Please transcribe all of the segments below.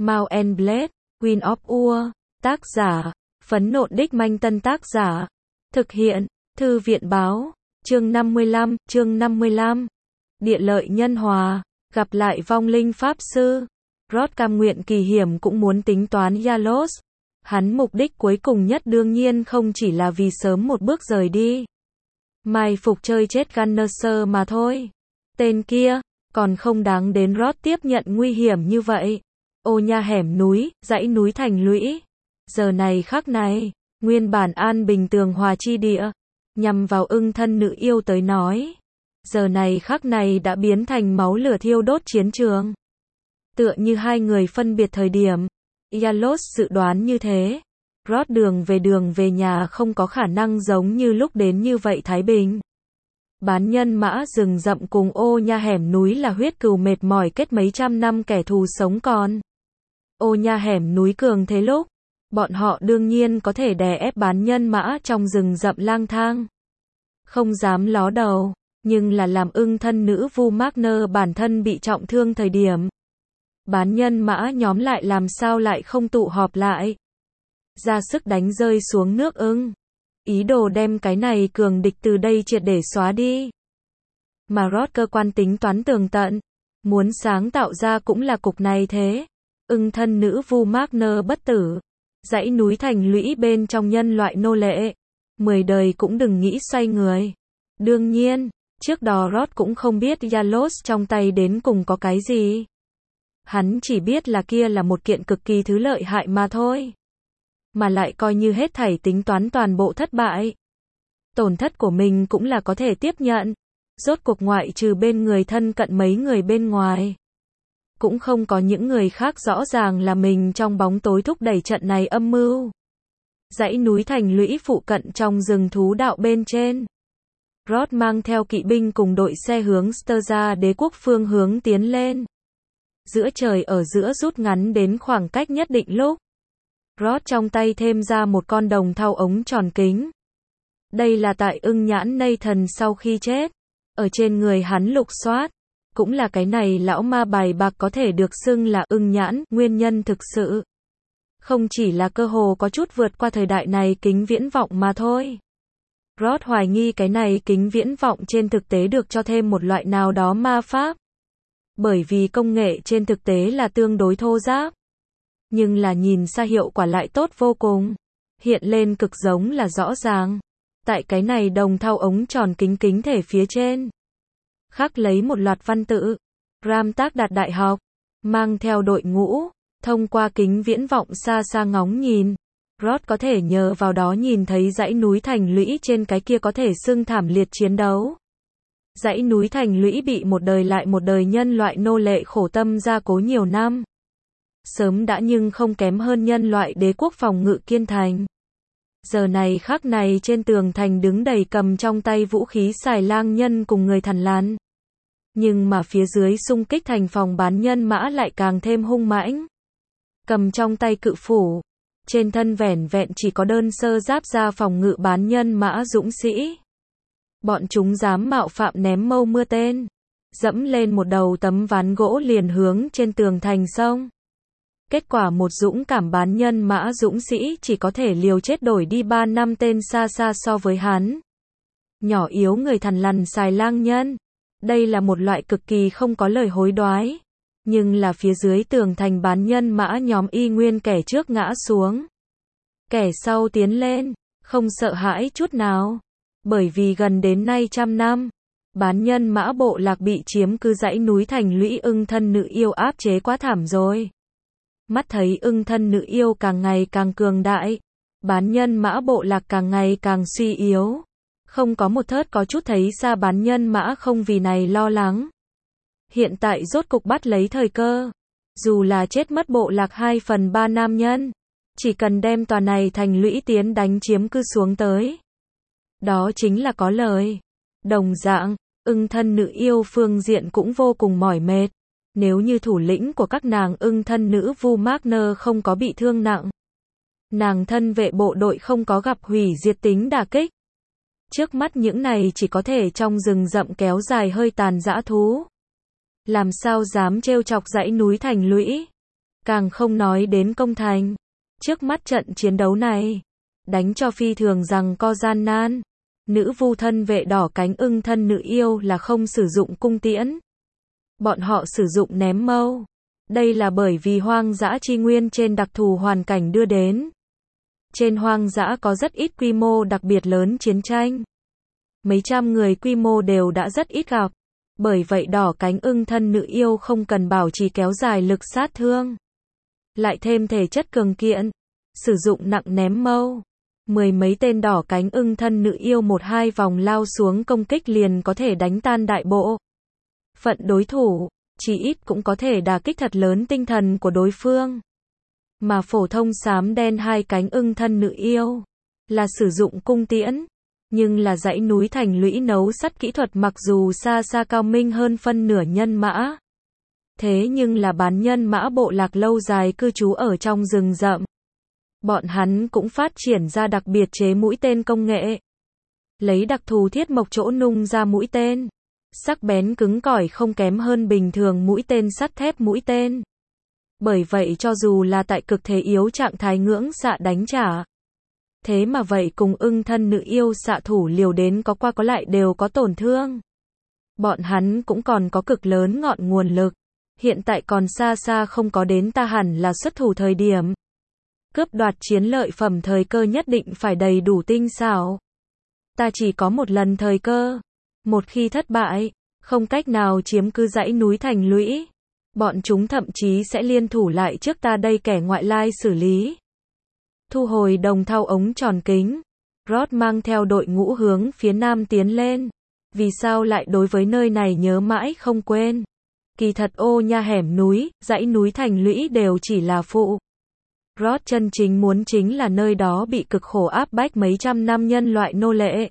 Mount and Blade, Queen of Ur, tác giả, Phấn Nộn Đích Manh Tân tác giả, thực hiện, Thư viện Báo, chương 55, Địa lợi nhân hòa, gặp lại vong linh Pháp Sư, Rod cam nguyện kỳ hiểm cũng muốn tính toán Yalos, hắn mục đích cuối cùng nhất đương nhiên không chỉ là vì sớm một bước rời đi, mai phục chơi chết Gunnerser mà thôi, tên kia, còn không đáng đến Rod tiếp nhận nguy hiểm như vậy. Ô nha hẻm núi, dãy núi thành lũy. Giờ này khắc này, nguyên bản an bình tường hòa chi địa, nhằm vào ưng thân nữ yêu tới nói. Giờ này khắc này đã biến thành máu lửa thiêu đốt chiến trường. Tựa như hai người phân biệt thời điểm. Yalos dự đoán như thế. Rod đường về nhà không có khả năng giống như lúc đến như vậy thái bình. Bán nhân mã rừng rậm cùng ô nha hẻm núi là huyết cừu mệt mỏi kết mấy trăm năm kẻ thù sống còn. Ô nha hẻm núi cường thế lúc, bọn họ đương nhiên có thể đè ép bán nhân mã trong rừng rậm lang thang. Không dám ló đầu, nhưng là làm ưng thân nữ Vu Magner bản thân bị trọng thương thời điểm. Bán nhân mã nhóm lại làm sao lại không tụ họp lại. Ra sức đánh rơi xuống nước ưng. Ý đồ đem cái này cường địch từ đây triệt để xóa đi. Mà Rod cơ quan tính toán tường tận, muốn sáng tạo ra cũng là cục này thế. Ưng thân nữ Vu Magner bất tử, dãy núi thành lũy bên trong nhân loại nô lệ, 10 đời cũng đừng nghĩ xoay người. Đương nhiên, trước đó Rod cũng không biết Yalos trong tay đến cùng có cái gì. Hắn chỉ biết là kia là một kiện cực kỳ thứ lợi hại mà thôi. Mà lại coi như hết thảy tính toán toàn bộ thất bại. Tổn thất của mình cũng là có thể tiếp nhận. Rốt cuộc ngoại trừ bên người thân cận mấy người bên ngoài. Cũng không có những người khác rõ ràng là mình trong bóng tối thúc đẩy trận này âm mưu. Dãy núi thành lũy phụ cận trong rừng thú đạo bên trên. Rod mang theo kỵ binh cùng đội xe hướng Sterza đế quốc phương hướng tiến lên. Giữa trời ở giữa rút ngắn đến khoảng cách nhất định lúc. Rod trong tay thêm ra một con đồng thau ống tròn kính. Đây là tại ưng nhãn Nathan sau khi chết. Ở trên người hắn lục soát. Cũng là cái này lão ma bài bạc có thể được xưng là ưng nhãn, nguyên nhân thực sự. Không chỉ là cơ hồ có chút vượt qua thời đại này kính viễn vọng mà thôi. Rod hoài nghi cái này kính viễn vọng trên thực tế được cho thêm một loại nào đó ma pháp. Bởi vì công nghệ trên thực tế là tương đối thô ráp. Nhưng là nhìn xa hiệu quả lại tốt vô cùng. Hiện lên cực giống là rõ ràng. Tại cái này đồng thau ống tròn kính thể phía trên. Khắc lấy một loạt văn tự. Ram tác đạt đại học. Mang theo đội ngũ. Thông qua kính viễn vọng xa xa ngóng nhìn. Rod có thể nhờ vào đó nhìn thấy dãy núi thành lũy trên cái kia có thể xưng thảm liệt chiến đấu. Dãy núi thành lũy bị một đời lại một đời nhân loại nô lệ khổ tâm gia cố nhiều năm. Sớm đã nhưng không kém hơn nhân loại đế quốc phòng ngự kiên thành. Giờ này khắc này trên tường thành đứng đầy cầm trong tay vũ khí xài lang nhân cùng người thằn lằn. Nhưng mà phía dưới xung kích thành phòng bán nhân mã lại càng thêm hung mãnh. Cầm trong tay cự phủ. Trên thân vẻn vẹn chỉ có đơn sơ giáp ra phòng ngự bán nhân mã dũng sĩ. Bọn chúng dám mạo phạm ném mâu mưa tên. Dẫm lên một đầu tấm ván gỗ liền hướng trên tường thành sông. Kết quả một dũng cảm bán nhân mã dũng sĩ chỉ có thể liều chết đổi đi 3 năm tên xa xa so với hắn. Nhỏ yếu người thằn lằn xài lang nhân. Đây là một loại cực kỳ không có lời hối đoái. Nhưng là phía dưới tường thành bán nhân mã nhóm y nguyên kẻ trước ngã xuống. Kẻ sau tiến lên, không sợ hãi chút nào. Bởi vì gần đến nay 100 năm, bán nhân mã bộ lạc bị chiếm cứ dãy núi thành lũy ưng thân nữ yêu áp chế quá thảm rồi. Mắt thấy ưng thân nữ yêu càng ngày càng cường đại, bán nhân mã bộ lạc càng ngày càng suy yếu. Không có một thớt có chút thấy xa bán nhân mã không vì này lo lắng. Hiện tại rốt cục bắt lấy thời cơ. Dù là chết mất bộ lạc 2/3 nam nhân, chỉ cần đem tòa này thành lũy tiến đánh chiếm cư xuống tới. Đó chính là có lời. Đồng dạng, ưng thân nữ yêu phương diện cũng vô cùng mỏi mệt. Nếu như thủ lĩnh của các nàng ưng thân nữ Vu Magner không có bị thương nặng. Nàng thân vệ bộ đội không có gặp hủy diệt tính đả kích. Trước mắt những này chỉ có thể trong rừng rậm kéo dài hơi tàn dã thú. Làm sao dám trêu chọc dãy núi thành lũy. càng không nói đến công thành. Trước mắt trận chiến đấu này, đánh cho phi thường rằng co gian nan. Nữ vu thân vệ đỏ cánh ưng thân nữ yêu là không sử dụng cung tiễn. Bọn họ sử dụng ném mâu. Đây là bởi vì hoang dã chi nguyên trên đặc thù hoàn cảnh đưa đến. Trên hoang dã có rất ít quy mô đặc biệt lớn chiến tranh. Mấy trăm người quy mô đều đã rất ít gặp. Bởi vậy đỏ cánh ưng thân nữ yêu không cần bảo trì kéo dài lực sát thương. Lại thêm thể chất cường kiện. Sử dụng nặng ném mâu. Mười mấy tên đỏ cánh ưng thân nữ yêu một hai vòng lao xuống công kích liền có thể đánh tan đại bộ phận đối thủ, chỉ ít cũng có thể đả kích thật lớn tinh thần của đối phương. Mà phổ thông xám đen hai cánh ưng thân nữ yêu là sử dụng cung tiễn, nhưng là dãy núi thành lũy nấu sắt kỹ thuật mặc dù xa xa cao minh hơn phân nửa nhân mã. Thế nhưng là bán nhân mã bộ lạc lâu dài cư trú ở trong rừng rậm. Bọn hắn cũng phát triển ra đặc biệt chế mũi tên công nghệ. Lấy đặc thù thiết mộc chỗ nung ra mũi tên. Sắc bén cứng cỏi không kém hơn bình thường mũi tên sắt thép mũi tên. Bởi vậy cho dù là tại cực thế yếu trạng thái ngưỡng xạ đánh trả. Thế mà vậy cùng ưng thân nữ yêu xạ thủ liều đến có qua có lại đều có tổn thương. Bọn hắn cũng còn có cực lớn ngọn nguồn lực. Hiện tại còn xa xa không có đến ta hẳn là xuất thủ thời điểm. Cướp đoạt chiến lợi phẩm thời cơ nhất định phải đầy đủ tinh xảo. Ta chỉ có một lần thời cơ. Một khi thất bại, không cách nào chiếm cứ dãy núi thành lũy. Bọn chúng thậm chí sẽ liên thủ lại trước ta đây kẻ ngoại lai xử lý. Thu hồi đồng thau ống tròn kính. Rod mang theo đội ngũ hướng phía nam tiến lên. Vì sao lại đối với nơi này nhớ mãi không quên. Kỳ thật ô nha hẻm núi, dãy núi thành lũy đều chỉ là phụ. Rod chân chính muốn chính là nơi đó bị cực khổ áp bách mấy trăm năm nhân loại nô lệ.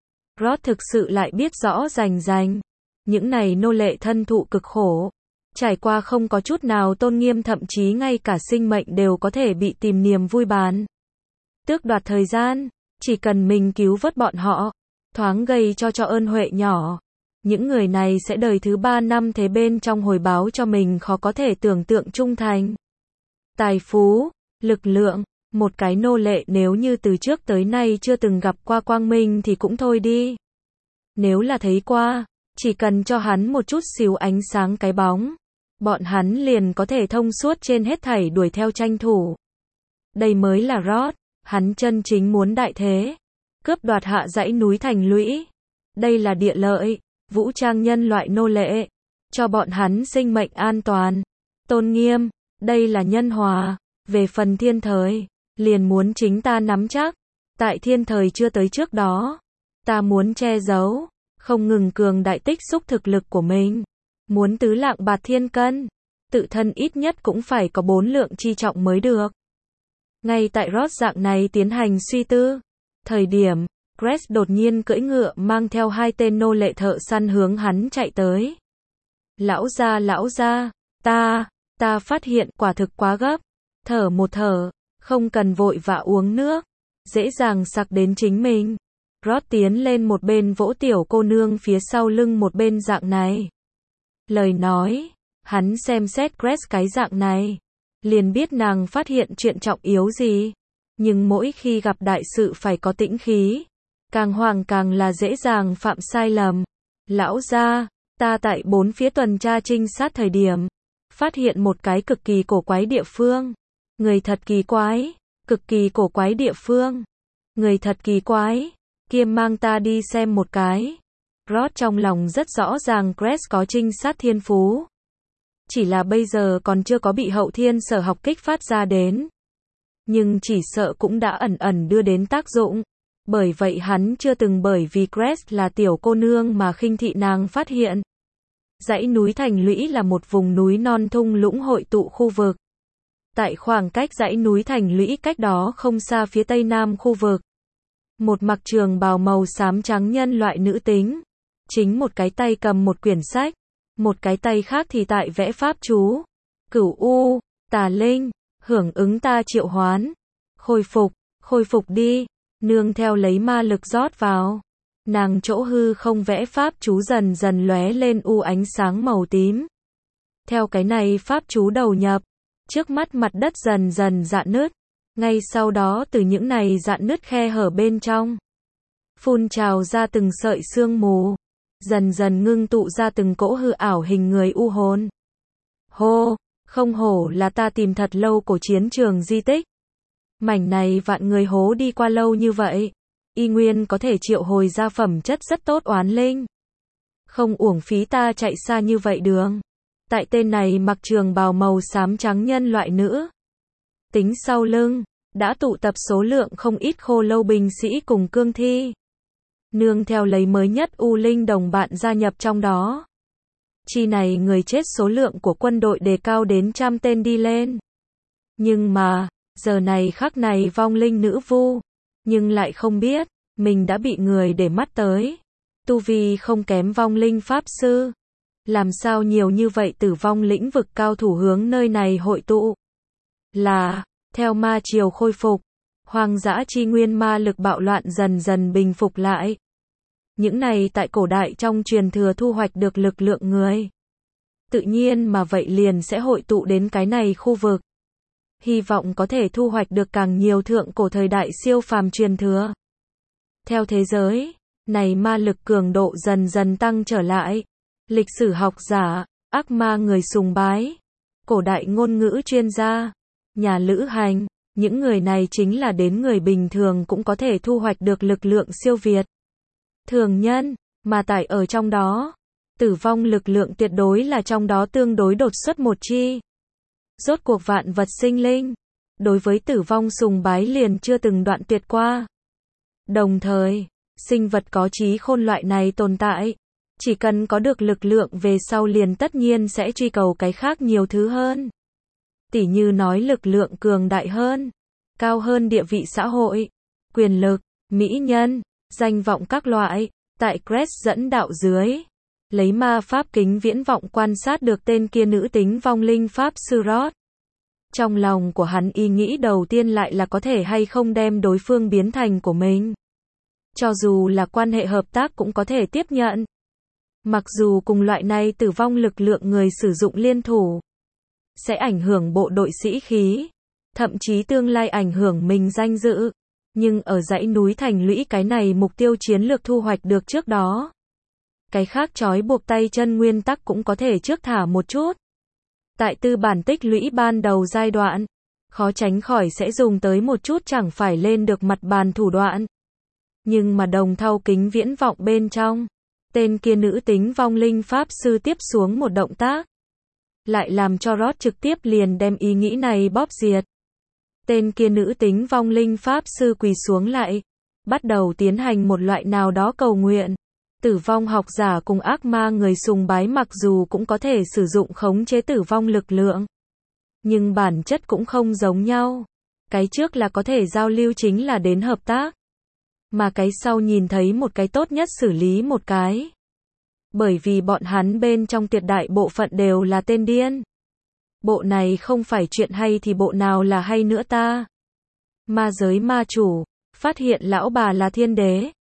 Rod thực sự lại biết rõ rành rành. Những này nô lệ thân thụ cực khổ. Trải qua không có chút nào tôn nghiêm thậm chí ngay cả sinh mệnh đều có thể bị tìm niềm vui bán. Tước đoạt thời gian. Chỉ cần mình cứu vớt bọn họ. Thoáng gây cho ơn huệ nhỏ. Những người này sẽ đời thứ 3 năm thế bên trong hồi báo cho mình khó có thể tưởng tượng trung thành. Tài phú. Lực lượng, một cái nô lệ nếu như từ trước tới nay chưa từng gặp qua quang minh thì cũng thôi đi. Nếu là thấy qua, chỉ cần cho hắn một chút xíu ánh sáng cái bóng, bọn hắn liền có thể thông suốt trên hết thảy đuổi theo tranh thủ. Đây mới là Rod, hắn chân chính muốn đại thế, cướp đoạt hạ dãy núi thành lũy. Đây là địa lợi, vũ trang nhân loại nô lệ, cho bọn hắn sinh mệnh an toàn, tôn nghiêm, đây là nhân hòa. Về phần thiên thời, liền muốn chính ta nắm chắc. Tại thiên thời chưa tới trước đó, ta muốn che giấu, không ngừng cường đại tích xúc thực lực của mình. Muốn tứ lạng bạt thiên cân, tự thân ít nhất cũng phải có 4 lượng chi trọng mới được. Ngay tại Rod dạng này tiến hành suy tư, thời điểm, Crest đột nhiên cưỡi ngựa mang theo 2 tên nô lệ thợ săn hướng hắn chạy tới. Lão gia, ta phát hiện quả thực quá gấp. Thở một thở, không cần vội vã uống nước, dễ dàng sặc đến chính mình. Rod tiến lên một bên vỗ tiểu cô nương phía sau lưng một bên dạng này. Lời nói, hắn xem xét Crest cái dạng này, liền biết nàng phát hiện chuyện trọng yếu gì. Nhưng mỗi khi gặp đại sự phải có tĩnh khí, càng hoảng càng là dễ dàng phạm sai lầm. Lão gia, ta tại 4 phía tuần tra trinh sát thời điểm, phát hiện một cái cực kỳ cổ quái địa phương. Người thật kỳ quái, cực kỳ cổ quái địa phương. Người thật kỳ quái, kia mang ta đi xem một cái. Rod trong lòng rất rõ ràng Crest có trinh sát thiên phú. Chỉ là bây giờ còn chưa có bị hậu thiên sở học kích phát ra đến. Nhưng chỉ sợ cũng đã ẩn ẩn đưa đến tác dụng. Bởi vậy hắn chưa từng bởi vì Crest là tiểu cô nương mà khinh thị nàng phát hiện. Dãy núi thành lũy là một vùng núi non thung lũng hội tụ khu vực. Tại khoảng cách dãy núi thành lũy cách đó không xa phía tây nam khu vực. Một mặc trường bào màu xám trắng nhân loại nữ tính. Chính một cái tay cầm một quyển sách. Một cái tay khác thì tại vẽ pháp chú. Cửu U, tà linh, hưởng ứng ta triệu hoán. Khôi phục đi. Nương theo lấy ma lực rót vào. Nàng chỗ hư không vẽ pháp chú dần dần lóe lên u ánh sáng màu tím. Theo cái này pháp chú đầu nhập. Trước mắt mặt đất dần dần rạn nứt, ngay sau đó từ những này rạn nứt khe hở bên trong, phun trào ra từng sợi sương mù, dần dần ngưng tụ ra từng cỗ hư ảo hình người u hồn. Hô, không hổ là ta tìm thật lâu cổ chiến trường di tích. Mảnh này vạn người hố đi qua lâu như vậy, y nguyên có thể triệu hồi ra phẩm chất rất tốt oán linh. Không uổng phí ta chạy xa như vậy đường. Tại tên này mặc trường bào màu xám trắng nhân loại nữ. Tính sau lưng, đã tụ tập số lượng không ít khô lâu binh sĩ cùng cương thi. Nương theo lấy mới nhất U Linh đồng bạn gia nhập trong đó. Chi này người chết số lượng của quân đội đề cao đến 100 tên đi lên. Nhưng mà, giờ này khắc này vong linh nữ vu, nhưng lại không biết, mình đã bị người để mắt tới. Tu vi không kém vong linh pháp sư. Làm sao nhiều như vậy tử vong lĩnh vực cao thủ hướng nơi này hội tụ? Là, theo ma triều khôi phục, hoang dã chi nguyên ma lực bạo loạn dần dần bình phục lại. Những này tại cổ đại trong truyền thừa thu hoạch được lực lượng người. Tự nhiên mà vậy liền sẽ hội tụ đến cái này khu vực. Hy vọng có thể thu hoạch được càng nhiều thượng cổ thời đại siêu phàm truyền thừa. Theo thế giới, này ma lực cường độ dần dần tăng trở lại. Lịch sử học giả, ác ma người sùng bái, cổ đại ngôn ngữ chuyên gia, nhà lữ hành, những người này chính là đến người bình thường cũng có thể thu hoạch được lực lượng siêu việt. Thường nhân, mà tại ở trong đó, tử vong lực lượng tuyệt đối là trong đó tương đối đột xuất một chi. Rốt cuộc vạn vật sinh linh, đối với tử vong sùng bái liền chưa từng đoạn tuyệt qua. Đồng thời, sinh vật có trí khôn loại này tồn tại, chỉ cần có được lực lượng về sau liền tất nhiên sẽ truy cầu cái khác nhiều thứ hơn. Tỉ như nói lực lượng cường đại hơn, cao hơn địa vị xã hội, quyền lực, mỹ nhân, danh vọng các loại. Tại Crest dẫn đạo dưới, lấy ma pháp kính viễn vọng quan sát được tên kia nữ tính vong linh pháp sư Rod. Trong lòng của hắn ý nghĩ đầu tiên lại là có thể hay không đem đối phương biến thành của mình. Cho dù là quan hệ hợp tác cũng có thể tiếp nhận. Mặc dù cùng loại này tử vong lực lượng người sử dụng liên thủ, sẽ ảnh hưởng bộ đội sĩ khí, thậm chí tương lai ảnh hưởng mình danh dự. Nhưng ở dãy núi thành lũy cái này mục tiêu chiến lược thu hoạch được trước đó. Cái khác trói buộc tay chân nguyên tắc cũng có thể trước thả một chút. Tại tư bản tích lũy ban đầu giai đoạn, khó tránh khỏi sẽ dùng tới một chút chẳng phải lên được mặt bàn thủ đoạn. Nhưng mà đồng thau kính viễn vọng bên trong, tên kia nữ tính vong linh pháp sư tiếp xuống một động tác. Lại làm cho Rod trực tiếp liền đem ý nghĩ này bóp diệt. Tên kia nữ tính vong linh pháp sư quỳ xuống lại, bắt đầu tiến hành một loại nào đó cầu nguyện. Tử vong học giả cùng ác ma người sùng bái mặc dù cũng có thể sử dụng khống chế tử vong lực lượng, nhưng bản chất cũng không giống nhau. Cái trước là có thể giao lưu chính là đến hợp tác, mà cái sau nhìn thấy một cái tốt nhất xử lý một cái. Bởi vì bọn hắn bên trong tuyệt đại bộ phận đều là tên điên. Bộ này không phải chuyện hay thì bộ nào là hay nữa ta? Ma giới ma chủ, phát hiện lão bà là thiên đế,